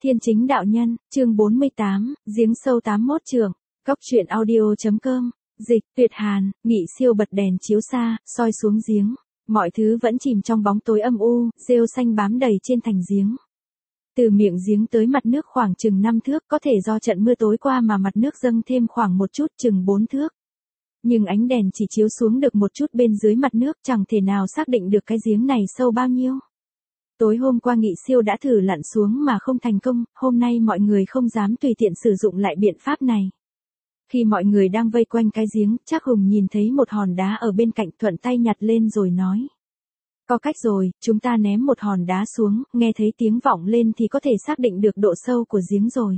Thiên Chính Đạo Nhân, chương 48, giếng sâu 81 trường, Cóc truyện audio.com, dịch, Tuyệt Hàn, Nghị Siêu bật đèn chiếu xa, soi xuống giếng. Mọi thứ vẫn chìm trong bóng tối âm u, rêu xanh bám đầy trên thành giếng. Từ miệng giếng tới mặt nước khoảng chừng 5 thước, có thể do trận mưa tối qua mà mặt nước dâng thêm khoảng một chút, chừng 4 thước. Nhưng ánh đèn chỉ chiếu xuống được một chút bên dưới mặt nước, chẳng thể nào xác định được cái giếng này sâu bao nhiêu. Tối hôm qua Nghị Siêu đã thử lặn xuống mà không thành công, hôm nay mọi người không dám tùy tiện sử dụng lại biện pháp này. Khi mọi người đang vây quanh cái giếng, Trác Hùng nhìn thấy một hòn đá ở bên cạnh, thuận tay nhặt lên rồi nói. Có cách rồi, chúng ta ném một hòn đá xuống, nghe thấy tiếng vọng lên thì có thể xác định được độ sâu của giếng rồi.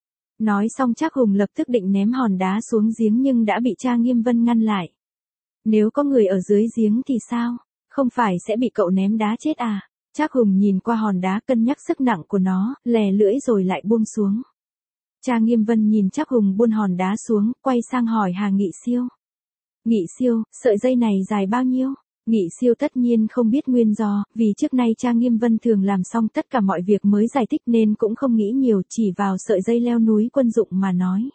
Nói xong Trác Hùng lập tức định ném hòn đá xuống giếng nhưng đã bị Cha Nghiêm Vân ngăn lại. Nếu có người ở dưới giếng thì sao? Không phải sẽ bị cậu ném đá chết à? Trác Hùng nhìn qua hòn đá cân nhắc sức nặng của nó, lè lưỡi rồi lại buông xuống. Cha Nghiêm Vân nhìn Trác Hùng buông hòn đá xuống, quay sang hỏi Hà Nghị Siêu. Nghị Siêu, sợi dây này dài bao nhiêu? Nghị Siêu tất nhiên không biết nguyên do, vì trước nay Cha Nghiêm Vân thường làm xong tất cả mọi việc mới giải thích nên cũng không nghĩ nhiều, chỉ vào sợi dây leo núi quân dụng mà nói.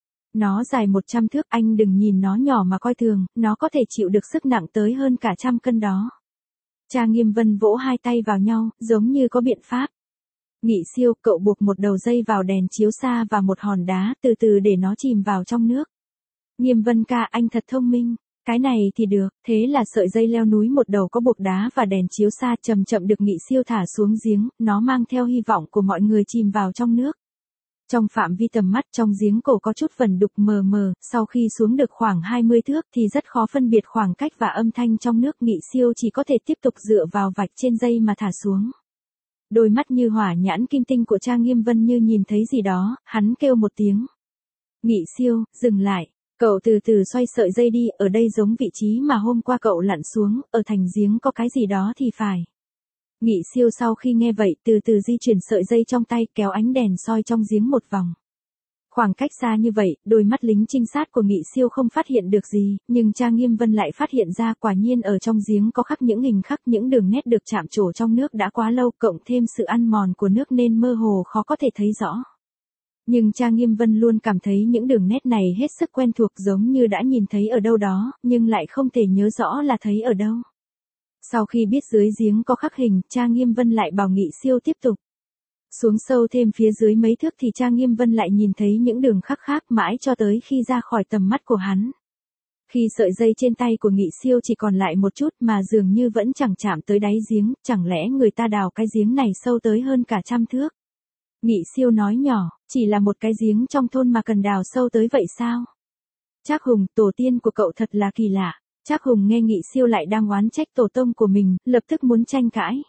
Nó dài 100 thước, anh đừng nhìn nó nhỏ mà coi thường, nó có thể chịu được sức nặng tới hơn cả 100 cân đó. Cha Nghiêm Vân vỗ hai tay vào nhau, giống như có biện pháp. Nghị Siêu, cậu buộc một đầu dây vào đèn chiếu xa và một hòn đá, từ từ để nó chìm vào trong nước. Nghiêm Vân ca, anh thật thông minh. Cái này thì được, thế là sợi dây leo núi một đầu có buộc đá và đèn chiếu xa chậm chậm được Nghị Siêu thả xuống giếng, nó mang theo hy vọng của mọi người chìm vào trong nước. Trong phạm vi tầm mắt trong giếng cổ có chút vẩn đục mờ mờ, sau khi xuống được khoảng 20 thước thì rất khó phân biệt khoảng cách và âm thanh trong nước. Nghị Siêu chỉ có thể tiếp tục dựa vào vạch trên dây mà thả xuống. Đôi mắt như hỏa nhãn kim tinh của Cha Nghiêm Vân như nhìn thấy gì đó, hắn kêu một tiếng. Nghị Siêu, dừng lại. Cậu từ từ xoay sợi dây đi, ở đây giống vị trí mà hôm qua cậu lặn xuống, ở thành giếng có cái gì đó thì phải. Nghị Siêu sau khi nghe vậy từ từ di chuyển sợi dây trong tay, kéo ánh đèn soi trong giếng một vòng. Khoảng cách xa như vậy, đôi mắt lính trinh sát của Nghị Siêu không phát hiện được gì, nhưng Cha Nghiêm Vân lại phát hiện ra quả nhiên ở trong giếng có khắc những hình khắc, những đường nét được chạm trổ trong nước đã quá lâu, cộng thêm sự ăn mòn của nước nên mơ hồ khó có thể thấy rõ. Nhưng Cha Nghiêm Vân luôn cảm thấy những đường nét này hết sức quen thuộc, giống như đã nhìn thấy ở đâu đó, nhưng lại không thể nhớ rõ là thấy ở đâu. Sau khi biết dưới giếng có khắc hình, Cha Nghiêm Vân lại bảo Nghị Siêu tiếp tục. Xuống sâu thêm phía dưới mấy thước thì Cha Nghiêm Vân lại nhìn thấy những đường khắc khác mãi cho tới khi ra khỏi tầm mắt của hắn. Khi sợi dây trên tay của Nghị Siêu chỉ còn lại một chút mà dường như vẫn chẳng chạm tới đáy giếng, chẳng lẽ người ta đào cái giếng này sâu tới hơn cả 100 thước? Nghị Siêu nói nhỏ, chỉ là một cái giếng trong thôn mà cần đào sâu tới vậy sao? Trác Hùng, tổ tiên của cậu thật là kỳ lạ. Trác Hùng nghe Nghị Siêu lại đang oán trách tổ tông của mình, lập tức muốn tranh cãi.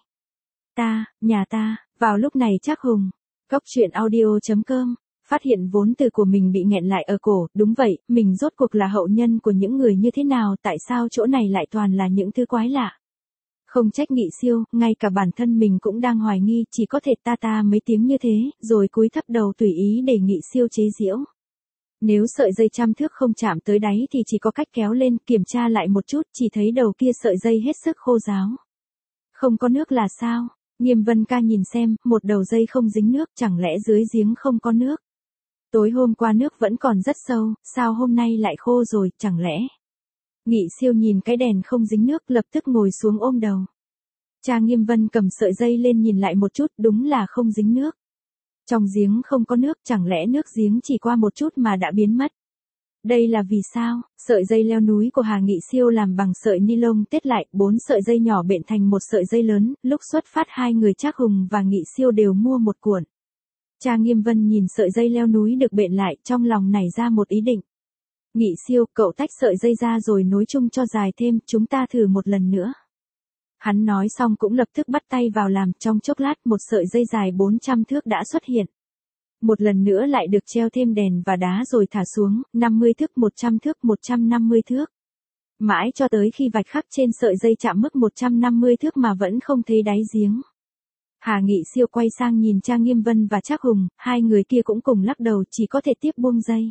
Nhà ta, vào lúc này Trác Hùng, Cóc truyện audio.com, phát hiện vốn từ của mình bị nghẹn lại ở cổ, đúng vậy, mình rốt cuộc là hậu nhân của những người như thế nào, tại sao chỗ này lại toàn là những thứ quái lạ. Không trách Nghị Siêu, ngay cả bản thân mình cũng đang hoài nghi, chỉ có thể ta mấy tiếng như thế, rồi cúi thấp đầu tùy ý để Nghị Siêu chế giễu. Nếu sợi dây 100 thước không chạm tới đáy thì chỉ có cách kéo lên, kiểm tra lại một chút, chỉ thấy đầu kia sợi dây hết sức khô ráo. Không có nước là sao? Nghiêm Vân ca nhìn xem, một đầu dây không dính nước, chẳng lẽ dưới giếng không có nước? Tối hôm qua nước vẫn còn rất sâu, sao hôm nay lại khô rồi, chẳng lẽ? Nghị Siêu nhìn cái đèn không dính nước, lập tức ngồi xuống ôm đầu. Cha Nghiêm Vân cầm sợi dây lên nhìn lại một chút, đúng là không dính nước. Trong giếng không có nước, chẳng lẽ nước giếng chỉ qua một chút mà đã biến mất? Đây là vì sao? Sợi dây leo núi của Hà Nghị Siêu làm bằng sợi ni lông tết lại, 4 sợi dây nhỏ bện thành một sợi dây lớn, lúc xuất phát hai người Trác Hùng và Nghị Siêu đều mua một cuộn. Cha Nghiêm Vân nhìn sợi dây leo núi được bện lại, trong lòng nảy ra một ý định. Nghị Siêu, cậu tách sợi dây ra rồi nối chung cho dài thêm, chúng ta thử một lần nữa. Hắn nói xong cũng lập tức bắt tay vào làm, trong chốc lát một sợi dây dài 400 thước đã xuất hiện. Một lần nữa lại được treo thêm đèn và đá rồi thả xuống, 50 thước, 100 thước, 150 thước. Mãi cho tới khi vạch khắc trên sợi dây chạm mức 150 thước mà vẫn không thấy đáy giếng. Hà Nghị Siêu quay sang nhìn Cha Nghiêm Vân và Trác Hùng, hai người kia cũng cùng lắc đầu, chỉ có thể tiếp buông dây.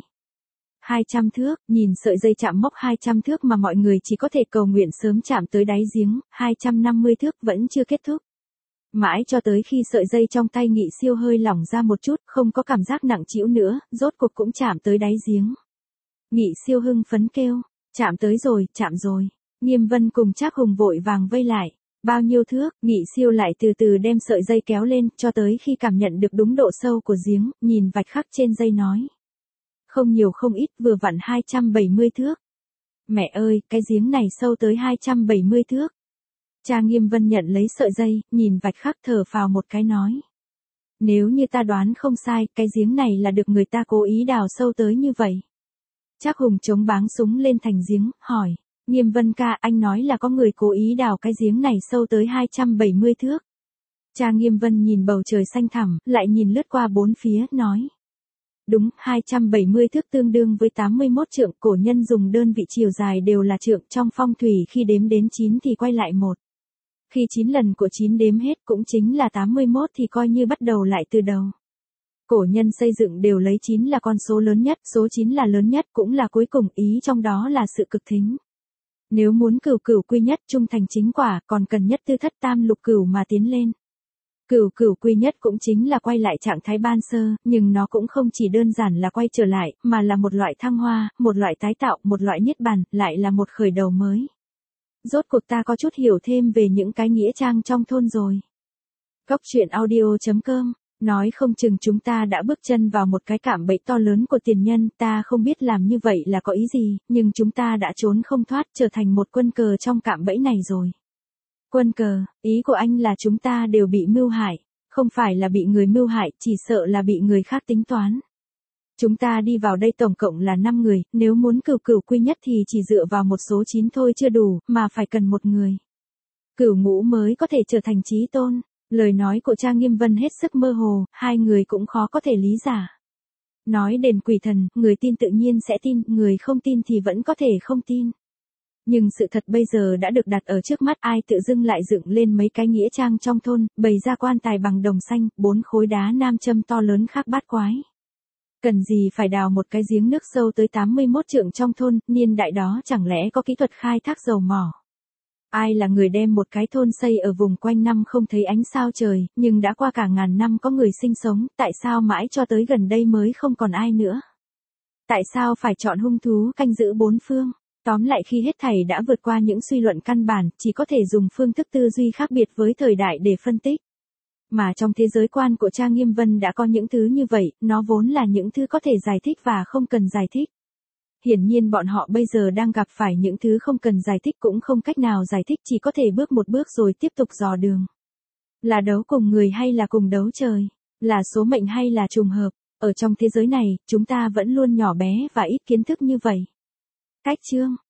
200 thước, nhìn sợi dây chạm mốc 200 thước mà mọi người chỉ có thể cầu nguyện sớm chạm tới đáy giếng, 250 thước vẫn chưa kết thúc. Mãi cho tới khi sợi dây trong tay Nghị Siêu hơi lỏng ra một chút, không có cảm giác nặng trĩu nữa, rốt cuộc cũng chạm tới đáy giếng. Nghị Siêu hưng phấn kêu, chạm tới rồi, chạm rồi. Nghiêm Vân cùng Trác Hùng vội vàng vây lại. Bao nhiêu thước, Nghị Siêu lại từ từ đem sợi dây kéo lên, cho tới khi cảm nhận được đúng độ sâu của giếng, nhìn vạch khắc trên dây nói. Không nhiều không ít, vừa vặn 270 thước. Mẹ ơi, cái giếng này sâu tới 270 thước. Cha Nghiêm Vân nhận lấy sợi dây, nhìn vạch khắc thở phào một cái nói. Nếu như ta đoán không sai, cái giếng này là được người ta cố ý đào sâu tới như vậy. Trác Hùng chống báng súng lên thành giếng, hỏi. Nghiêm Vân ca, anh nói là có người cố ý đào cái giếng này sâu tới 270 thước. Cha Nghiêm Vân nhìn bầu trời xanh thẳm, lại nhìn lướt qua bốn phía, nói. Đúng, 270 thước tương đương với 81 trượng, cổ nhân dùng đơn vị chiều dài đều là trượng, trong phong thủy khi đếm đến 9 thì quay lại 1. Khi 9 lần của 9 đếm hết cũng chính là 81 thì coi như bắt đầu lại từ đầu. Cổ nhân xây dựng đều lấy 9 là con số lớn nhất, số 9 là lớn nhất cũng là cuối cùng, ý trong đó là sự cực thính. Nếu muốn cửu cửu quy nhất trung thành chính quả, còn cần nhất tư thất tam lục cửu mà tiến lên. Cửu cửu quy nhất cũng chính là quay lại trạng thái ban sơ, nhưng nó cũng không chỉ đơn giản là quay trở lại, mà là một loại thăng hoa, một loại tái tạo, một loại niết bàn, lại là một khởi đầu mới. Rốt cuộc ta có chút hiểu thêm về những cái nghĩa trang trong thôn rồi. Góc truyện audio.com, nói không chừng chúng ta đã bước chân vào một cái cạm bẫy to lớn của tiền nhân, ta không biết làm như vậy là có ý gì, nhưng chúng ta đã trốn không thoát, trở thành một quân cờ trong cạm bẫy này rồi. Quân cờ, ý của anh là chúng ta đều bị mưu hại, không phải là bị người mưu hại, chỉ sợ là bị người khác tính toán. Chúng ta đi vào đây tổng cộng là 5 người, nếu muốn cửu cửu quy nhất thì chỉ dựa vào một số 9 thôi chưa đủ, mà phải cần một người. Cửu ngũ mới có thể trở thành chí tôn. Lời nói của cha Nghiêm Vân hết sức mơ hồ, hai người cũng khó có thể lý giải. Nói đền quỷ thần, người tin tự nhiên sẽ tin, người không tin thì vẫn có thể không tin. Nhưng sự thật bây giờ đã được đặt ở trước mắt, ai tự dưng lại dựng lên mấy cái nghĩa trang trong thôn, bày ra quan tài bằng đồng xanh, 4 khối đá nam châm to lớn khác bát quái. Cần gì phải đào một cái giếng nước sâu tới 81 trượng trong thôn, niên đại đó chẳng lẽ có kỹ thuật khai thác dầu mỏ. Ai là người đem một cái thôn xây ở vùng quanh năm không thấy ánh sao trời, nhưng đã qua cả ngàn năm có người sinh sống, tại sao mãi cho tới gần đây mới không còn ai nữa? Tại sao phải chọn hung thú canh giữ bốn phương? Tóm lại khi hết thảy đã vượt qua những suy luận căn bản, chỉ có thể dùng phương thức tư duy khác biệt với thời đại để phân tích. Mà trong thế giới quan của cha Nghiêm Vân đã có những thứ như vậy, nó vốn là những thứ có thể giải thích và không cần giải thích. Hiển nhiên bọn họ bây giờ đang gặp phải những thứ không cần giải thích cũng không cách nào giải thích, chỉ có thể bước một bước rồi tiếp tục dò đường. Là đấu cùng người hay là cùng đấu trời? Là số mệnh hay là trùng hợp? Ở trong thế giới này, chúng ta vẫn luôn nhỏ bé và ít kiến thức như vậy. Cách chương